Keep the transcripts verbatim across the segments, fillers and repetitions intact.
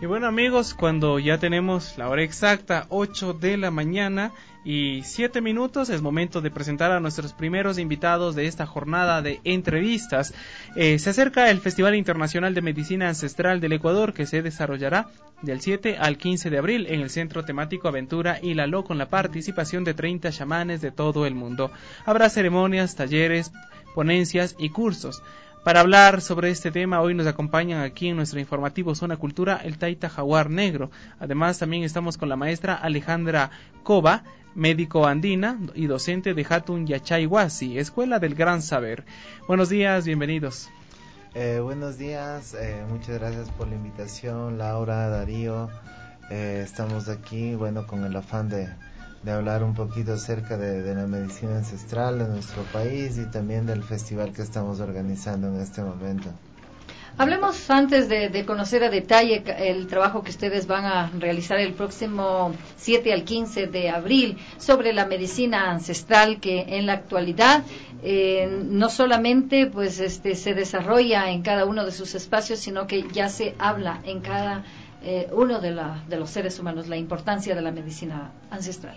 Y bueno amigos, cuando ya tenemos la hora exacta, ocho de la mañana y siete minutos, es momento de presentar a nuestros primeros invitados de esta jornada de entrevistas. Eh, se acerca el Festival Internacional de Medicina Ancestral del Ecuador, que se desarrollará del siete al quince de abril en el Centro Temático Aventura Ilaló, con la participación de treinta chamanes de todo el mundo. Habrá ceremonias, talleres, ponencias y cursos. Para hablar sobre este tema, hoy nos acompañan aquí en nuestro informativo Zona Cultura el Taita Jaguar Negro. Además, también estamos con la maestra Alejandra Cova, médico andina y docente de Hatun Yachay Huasi, Escuela del Gran Saber. Buenos días, bienvenidos. Eh, buenos días, eh, muchas gracias por la invitación, Laura, Darío. Eh, estamos aquí, bueno, con el afán de... de hablar un poquito acerca de, de la medicina ancestral de nuestro país y también del festival que estamos organizando en este momento. Hablemos antes de, de conocer a detalle el trabajo que ustedes van a realizar el próximo siete al quince de abril sobre la medicina ancestral, que en la actualidad eh, no solamente pues este se desarrolla en cada uno de sus espacios, sino que ya se habla en cada eh, uno de, la, de los seres humanos, la importancia de la medicina ancestral.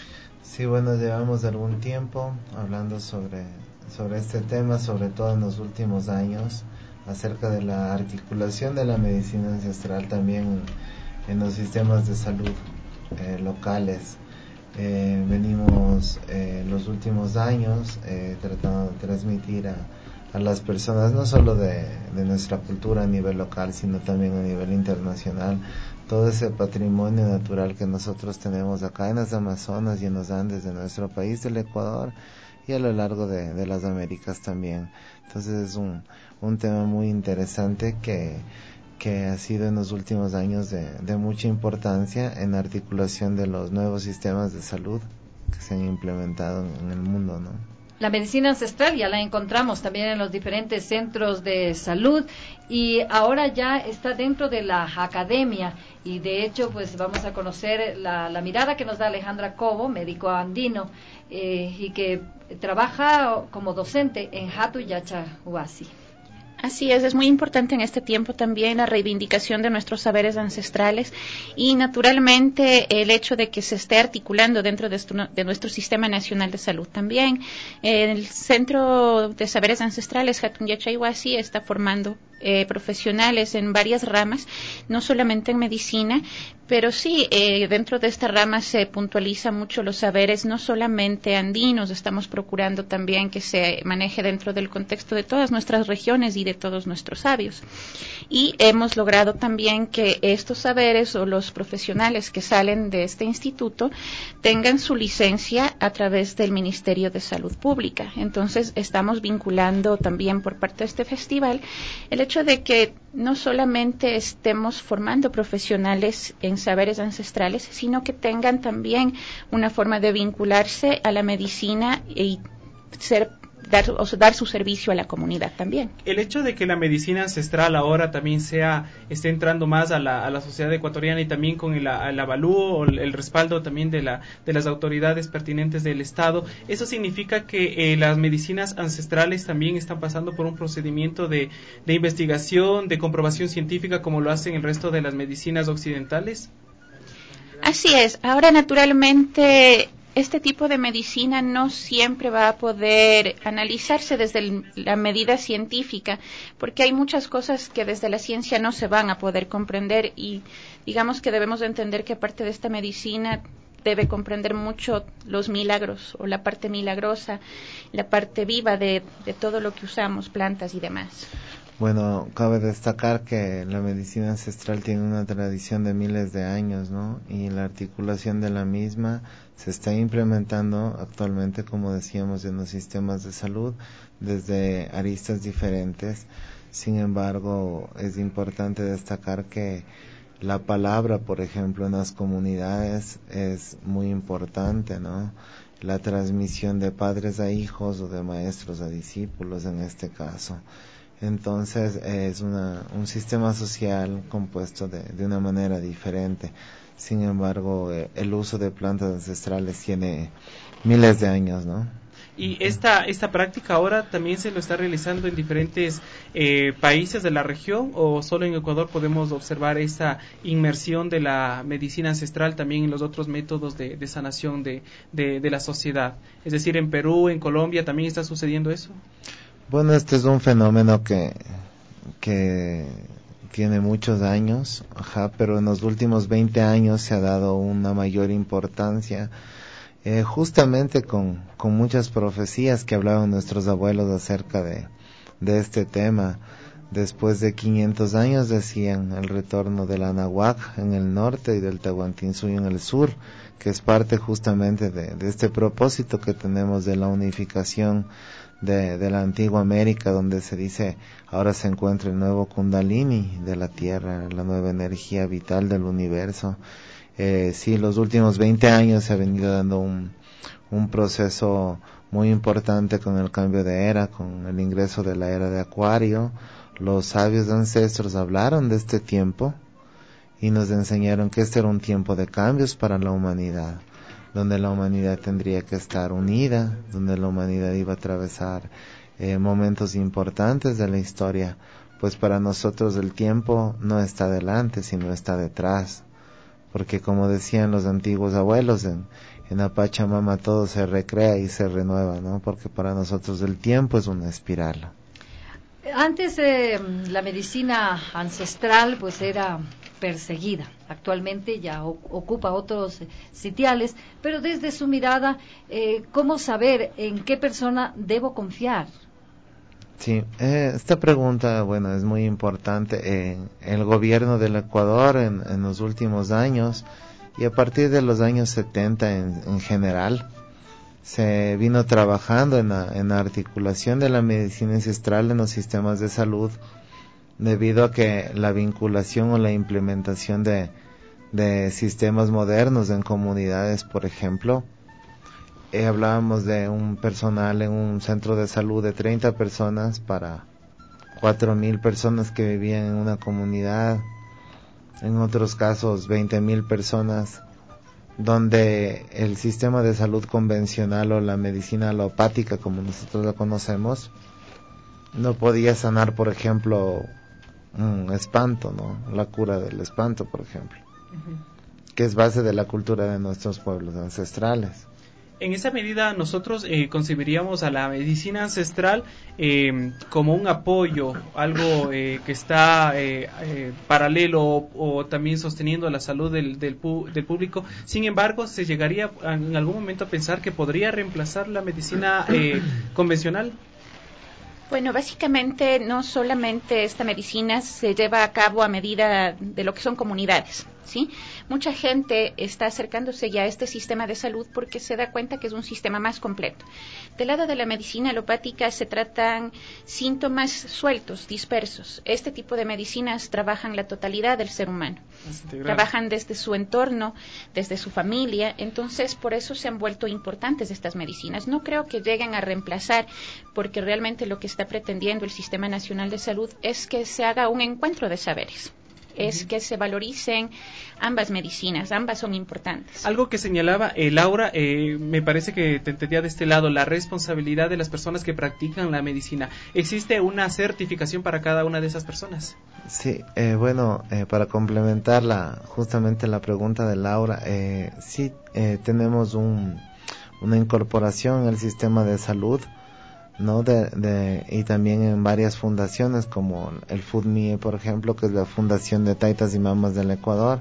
Sí, bueno, llevamos algún tiempo hablando sobre, sobre este tema, sobre todo en los últimos años, acerca de la articulación de la medicina ancestral también en los sistemas de salud eh, locales. Eh, venimos eh, los últimos años eh, tratando de transmitir a, a las personas, no solo de, de nuestra cultura a nivel local, sino también a nivel internacional, todo ese patrimonio natural que nosotros tenemos acá en las Amazonas y en los Andes de nuestro país, del Ecuador, y a lo largo de, de las Américas también. Entonces es un, un tema muy interesante que, que ha sido en los últimos años de, de mucha importancia en la articulación de los nuevos sistemas de salud que se han implementado en, en el mundo, ¿no? La medicina ancestral ya la encontramos también en los diferentes centros de salud y ahora ya está dentro de la academia, y de hecho pues vamos a conocer la, la mirada que nos da Alejandra Cobo, médico andino, eh, y que trabaja como docente en Hatun Yachay Huasi. Así es, es muy importante en este tiempo también la reivindicación de nuestros saberes ancestrales y naturalmente el hecho de que se esté articulando dentro de, esto, de nuestro Sistema Nacional de Salud también. El Centro de Saberes Ancestrales Hatun Yachay Huasi está formando eh, profesionales en varias ramas, no solamente en medicina, pero sí, eh, dentro de esta rama se puntualiza mucho los saberes, no solamente andinos, estamos procurando también que se maneje dentro del contexto de todas nuestras regiones y de todos nuestros sabios. Y hemos logrado también que estos saberes o los profesionales que salen de este instituto tengan su licencia a través del Ministerio de Salud Pública. Entonces, estamos vinculando también por parte de este festival el hecho de que no solamente estemos formando profesionales en saberes ancestrales, sino que tengan también una forma de vincularse a la medicina y ser dar, o sea, dar su servicio a la comunidad también. El hecho de que la medicina ancestral ahora también sea esté entrando más a la, a la sociedad ecuatoriana y también con el, el avalúo o el, el respaldo también de la de las autoridades pertinentes del Estado, eso significa que eh, las medicinas ancestrales también están pasando por un procedimiento de, de investigación, de comprobación científica, como lo hacen el resto de las medicinas occidentales. Así es. Ahora, naturalmente, este tipo de medicina no siempre va a poder analizarse desde el, la medida científica, porque hay muchas cosas que desde la ciencia no se van a poder comprender, y digamos que debemos de entender que aparte de esta medicina debe comprender mucho los milagros o la parte milagrosa, la parte viva de, de todo lo que usamos, plantas y demás. Bueno, cabe destacar que la medicina ancestral tiene una tradición de miles de años, ¿no? Y la articulación de la misma se está implementando actualmente, como decíamos, en los sistemas de salud desde aristas diferentes. Sin embargo, es importante destacar que la palabra, por ejemplo, en las comunidades es muy importante, ¿no? La transmisión de padres a hijos o de maestros a discípulos en este caso. Entonces es una, un sistema social compuesto de, de una manera diferente. Sin embargo, eh, el uso de plantas ancestrales tiene miles de años, ¿no? Y esta esta práctica ahora también se lo está realizando en diferentes eh, países de la región, o solo en Ecuador podemos observar esta inmersión de la medicina ancestral también en los otros métodos de, de sanación de, de, de la sociedad. Es decir, en Perú, en Colombia, ¿también está sucediendo eso? Bueno, este es un fenómeno que, que tiene muchos años, ajá, pero en los últimos veinte años se ha dado una mayor importancia. Eh, justamente con, con muchas profecías que hablaban nuestros abuelos acerca de, de este tema. Después de quinientos años decían el retorno del Anahuac en el norte y del Tahuantinsuyo en el sur, que es parte justamente de, de este propósito que tenemos de la unificación de, de la antigua América, donde se dice ahora se encuentra el nuevo Kundalini de la Tierra, la nueva energía vital del universo. Eh, sí, los últimos veinte años se ha venido dando un, un proceso muy importante con el cambio de era, con el ingreso de la era de Acuario. Los sabios ancestros hablaron de este tiempo y nos enseñaron que este era un tiempo de cambios para la humanidad, donde la humanidad tendría que estar unida, donde la humanidad iba a atravesar eh, momentos importantes de la historia, pues para nosotros el tiempo no está delante, sino está detrás. Porque como decían los antiguos abuelos, en, en la Pachamama todo se recrea y se renueva, ¿no? Porque para nosotros el tiempo es una espiral. Antes eh, la medicina ancestral pues era perseguida, actualmente ya o, ocupa otros eh, sitiales, pero desde su mirada, eh, ¿cómo saber en qué persona debo confiar? Sí, eh, esta pregunta, bueno, es muy importante. Eh, el gobierno del Ecuador en, en los últimos años y a partir de los años setenta en, en general, se vino trabajando en la, en la articulación de la medicina ancestral en los sistemas de salud, debido a que la vinculación o la implementación de, de sistemas modernos en comunidades, por ejemplo, Eh, hablábamos de un personal en un centro de salud de treinta personas para cuatro mil personas que vivían en una comunidad, en otros casos veinte mil personas, donde el sistema de salud convencional o la medicina alopática, como nosotros la conocemos, no podía sanar, por ejemplo, un espanto, ¿no? La cura del espanto, por ejemplo, uh-huh. que es base de la cultura de nuestros pueblos ancestrales. En esa medida nosotros eh, concebiríamos a la medicina ancestral eh, como un apoyo, algo eh, que está eh, eh, paralelo o, o también sosteniendo la salud del, del, pu- del público. Sin embargo, se llegaría en algún momento a pensar que podría reemplazar la medicina eh, convencional. Bueno, básicamente no solamente esta medicina se lleva a cabo a medida de lo que son comunidades, ¿sí? Mucha gente está acercándose ya a este sistema de salud porque se da cuenta que es un sistema más completo. Del lado de la medicina alopática se tratan síntomas sueltos, dispersos. Este tipo de medicinas trabajan la totalidad del ser humano. Trabajan desde su entorno, desde su familia, entonces por eso se han vuelto importantes estas medicinas. No creo que lleguen a reemplazar, porque realmente lo que está pretendiendo el Sistema Nacional de Salud es que se haga un encuentro de saberes. Es uh-huh. que se valoricen ambas medicinas, ambas son importantes. Algo que señalaba eh, Laura, eh, me parece que te entendía de este lado, la responsabilidad de las personas que practican la medicina. ¿Existe una certificación para cada una de esas personas? Sí, eh, bueno, eh, para complementar la, justamente la pregunta de Laura, eh, sí eh, tenemos un, una incorporación en el sistema de salud, ¿no? De, de, y también en varias fundaciones como el FUDMIE, por ejemplo, que es la Fundación de Taitas y Mamas del Ecuador,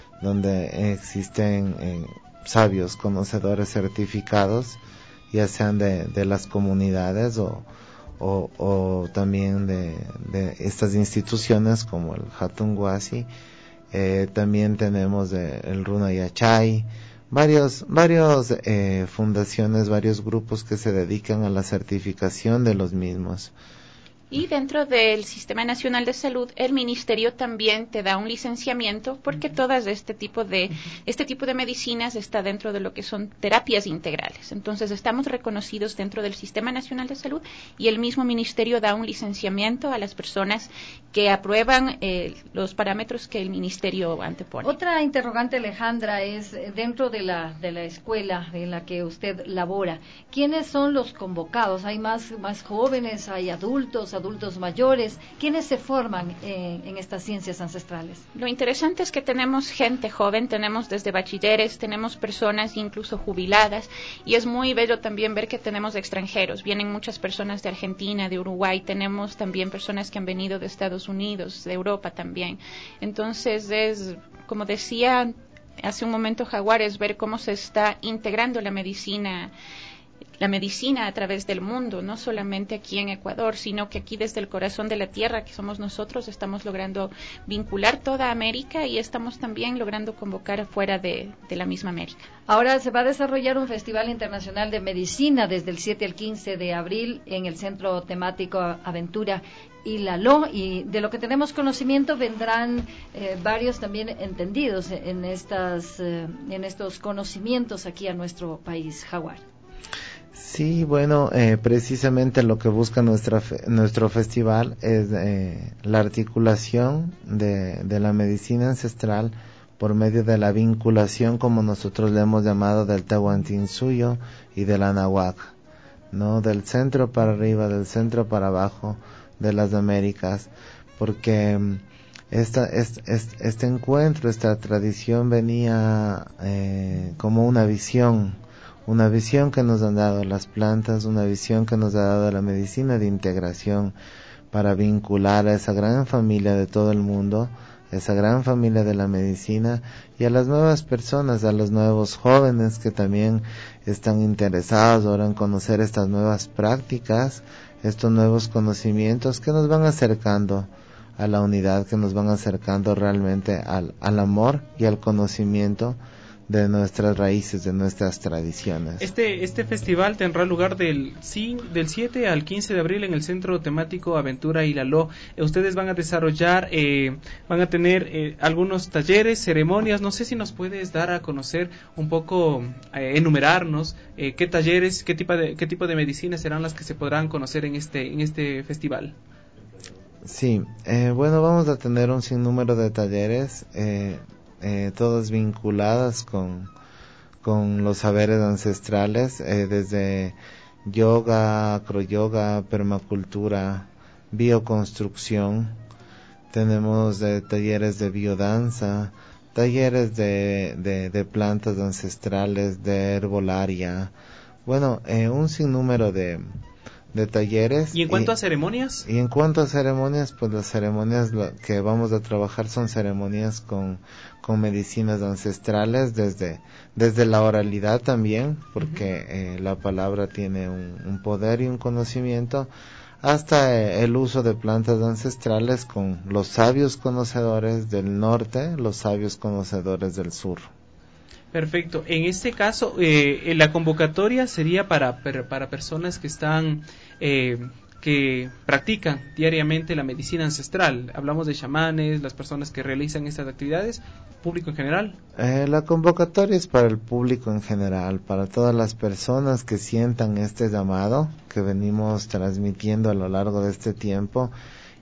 donde existen eh, sabios conocedores certificados, ya sean de, de las comunidades o, o, o también de, de estas instituciones como el Hatun Guasi. Eh, también tenemos de, el Runa Yachay, varios varios eh, fundaciones, varios grupos que se dedican a la certificación de los mismos. Y dentro del Sistema Nacional de Salud, el Ministerio también te da un licenciamiento porque todas este tipo de este tipo de medicinas está dentro de lo que son terapias integrales. Entonces, estamos reconocidos dentro del Sistema Nacional de Salud y el mismo Ministerio da un licenciamiento a las personas que aprueban eh, los parámetros que el Ministerio antepone. Otra interrogante, Alejandra, es dentro de la de la escuela en la que usted labora, ¿quiénes son los convocados? ¿Hay más, más jóvenes? ¿Hay adultos? adultos mayores, ¿quiénes se forman en, en estas ciencias ancestrales? Lo interesante es que tenemos gente joven, tenemos desde bachilleres, tenemos personas incluso jubiladas, y es muy bello también ver que tenemos extranjeros, vienen muchas personas de Argentina, de Uruguay, tenemos también personas que han venido de Estados Unidos, de Europa también. Entonces es, como decía hace un momento Jaguar, es ver cómo se está integrando la medicina la medicina a través del mundo, no solamente aquí en Ecuador, sino que aquí desde el corazón de la tierra, que somos nosotros, estamos logrando vincular toda América y estamos también logrando convocar afuera de, de la misma América. Ahora se va a desarrollar un Festival Internacional de Medicina desde el siete al quince de abril en el Centro Temático Aventura y la L O, y de lo que tenemos conocimiento vendrán eh, varios también entendidos en, estas, eh, en estos conocimientos aquí a nuestro país. Jaguar. Sí, bueno, eh, precisamente lo que busca nuestra fe, nuestro festival es eh, la articulación de, de la medicina ancestral por medio de la vinculación, como nosotros le hemos llamado, del Tahuantinsuyo y del Anahuac, ¿no? Del centro para arriba, del centro para abajo de las Américas, porque esta, este, este, este encuentro, esta tradición venía eh, como una visión, una visión que nos han dado las plantas, una visión que nos ha dado la medicina de integración para vincular a esa gran familia de todo el mundo, esa gran familia de la medicina, y a las nuevas personas, a los nuevos jóvenes que también están interesados ahora en conocer estas nuevas prácticas, estos nuevos conocimientos que nos van acercando a la unidad, que nos van acercando realmente al, al amor y al conocimiento de nuestras raíces, de nuestras tradiciones. Este este festival tendrá lugar del del siete al quince de abril en el Centro Temático Aventura y la L O. Eh, ustedes van a desarrollar, eh, van a tener eh, algunos talleres, ceremonias. No sé si nos puedes dar a conocer un poco, eh, enumerarnos eh, qué talleres, qué tipo de qué tipo de medicinas serán las que se podrán conocer en este en este festival. Sí, eh, bueno, vamos a tener un sinnúmero de talleres. Eh, Eh, todas vinculadas con, con los saberes ancestrales, eh, desde yoga, acroyoga, permacultura, bioconstrucción. Tenemos eh, talleres de biodanza, talleres de, de, de plantas ancestrales, de herbolaria. Bueno, eh, un sinnúmero de de talleres. ¿Y en cuanto y, a ceremonias? Y en cuanto a ceremonias, pues las ceremonias lo que vamos a trabajar son ceremonias con, con medicinas ancestrales, desde, desde la oralidad también, porque uh-huh. eh, la palabra tiene un, un poder y un conocimiento, hasta eh, el uso de plantas ancestrales con los sabios conocedores del norte, los sabios conocedores del sur. Perfecto. En este caso, eh, la convocatoria sería para para personas que están eh, que practican diariamente la medicina ancestral. Hablamos de chamanes, las personas que realizan estas actividades, público en general. Eh, la convocatoria es para el público en general, para todas las personas que sientan este llamado que venimos transmitiendo a lo largo de este tiempo,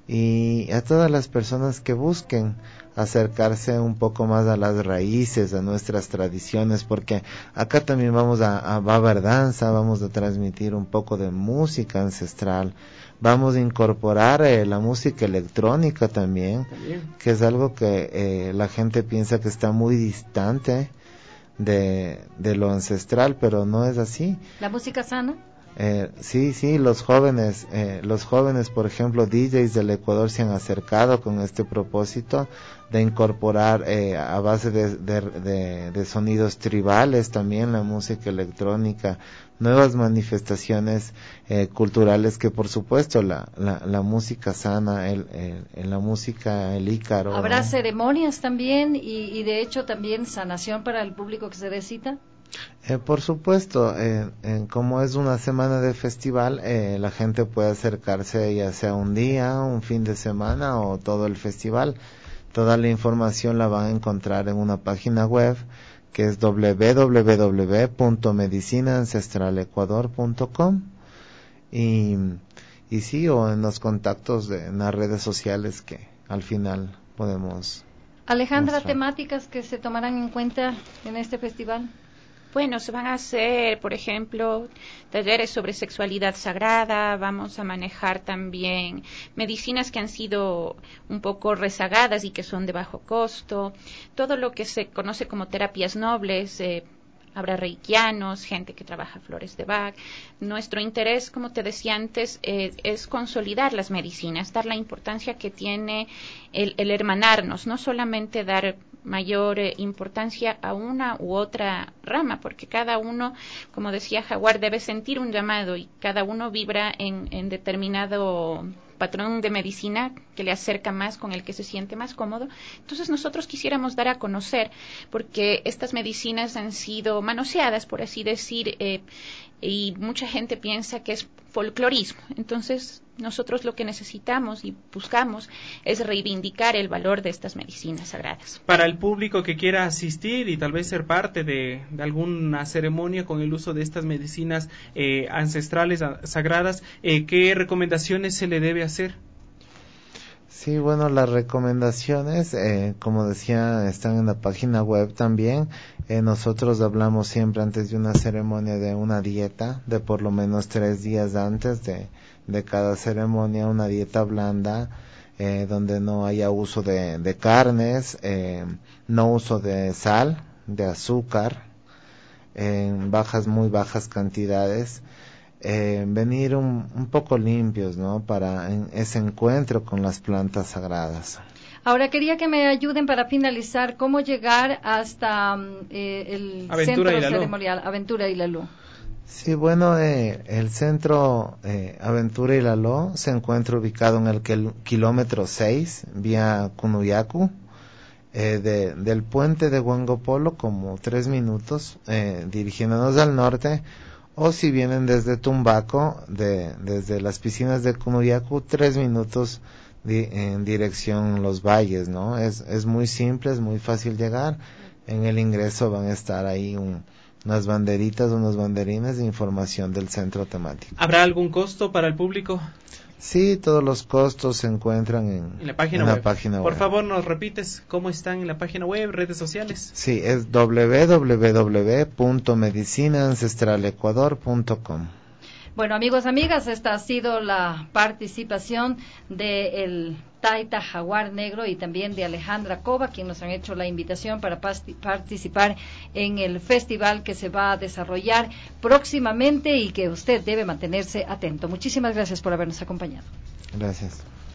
y a todas las personas que busquen acercarse un poco más a las raíces, a nuestras tradiciones, porque acá también vamos a, a va a haber danza, vamos a transmitir un poco de música ancestral, vamos a incorporar eh, la música electrónica también, también, que es algo que eh, la gente piensa que está muy distante de, de lo ancestral, pero no es así. ¿La música sana? Eh, sí, sí, los jóvenes, eh, los jóvenes, por ejemplo, D Js del Ecuador se han acercado con este propósito de incorporar eh, a base de, de, de, de sonidos tribales también la música electrónica, nuevas manifestaciones eh, culturales que por supuesto la, la, la música sana, el, el, la música, el ícaro. ¿Habrá ceremonias también y, y de hecho también sanación para el público que se dé cita? Eh, por supuesto, eh, eh, como es una semana de festival, eh, la gente puede acercarse ya sea un día, un fin de semana o todo el festival. Toda la información la van a encontrar en una página web que es doble u doble u doble u punto medicina ancestral ecuador punto com y, y sí, o en los contactos de, en las redes sociales que al final podemos Alejandra, mostrar. temáticas que se tomarán en cuenta en este festival. Bueno, se van a hacer, por ejemplo, talleres sobre sexualidad sagrada, vamos a manejar también medicinas que han sido un poco rezagadas y que son de bajo costo, todo lo que se conoce como terapias nobles, eh, habrá reikianos, gente que trabaja flores de Bach. Nuestro interés, como te decía antes, eh, es consolidar las medicinas, dar la importancia que tiene el, el hermanarnos, no solamente dar mayor eh, importancia a una u otra rama, porque cada uno, como decía Jaguar, debe sentir un llamado y cada uno vibra en, en determinado patrón de medicina que le acerca más, con el que se siente más cómodo. Entonces nosotros quisiéramos dar a conocer, porque estas medicinas han sido manoseadas, por así decir, eh, y mucha gente piensa que es folclorismo. Entonces nosotros lo que necesitamos y buscamos es reivindicar el valor de estas medicinas sagradas. Para el público que quiera asistir y tal vez ser parte de, de alguna ceremonia con el uso de estas medicinas eh, ancestrales, a, sagradas, eh, ¿qué recomendaciones se le debe hacer? Sí, bueno, las recomendaciones, eh, como decía, están en la página web también. Eh, nosotros hablamos siempre antes de una ceremonia de una dieta, de por lo menos tres días antes de, de cada ceremonia, una dieta blanda, eh, donde no haya uso de, de carnes, eh, no uso de sal, de azúcar, en bajas, muy bajas cantidades. Eh, venir un, un poco limpios, ¿no? Para en ese encuentro con las plantas sagradas. Ahora quería que me ayuden para finalizar cómo llegar hasta eh, el Aventura centro Ilalú. ceremonial Aventura Ilalú. Sí, bueno, eh, el centro eh, Aventura Ilalú se encuentra ubicado en el kil- kilómetro seis, vía Cunuyacu, eh, de, del puente de Huangopolo, como tres minutos, eh, dirigiéndonos al norte. O si vienen desde Tumbaco, de, desde las piscinas de Cunuyacu, tres minutos di, en dirección Los Valles, ¿no? Es, es muy simple, es muy fácil llegar. En el ingreso van a estar ahí un, unas banderitas, unos banderines de información del centro temático. ¿Habrá algún costo para el público? Sí, todos los costos se encuentran en, En la página en web. La página Por web. favor, nos repites cómo están en la página web, redes sociales. Sí, es doble u doble u doble u punto medicina ancestral ecuador punto com. Bueno, amigos, amigas, esta ha sido la participación de el Taita Jaguar Negro y también de Alejandra Cova, quien nos han hecho la invitación para participar en el festival que se va a desarrollar próximamente y que usted debe mantenerse atento. Muchísimas gracias por habernos acompañado. Gracias.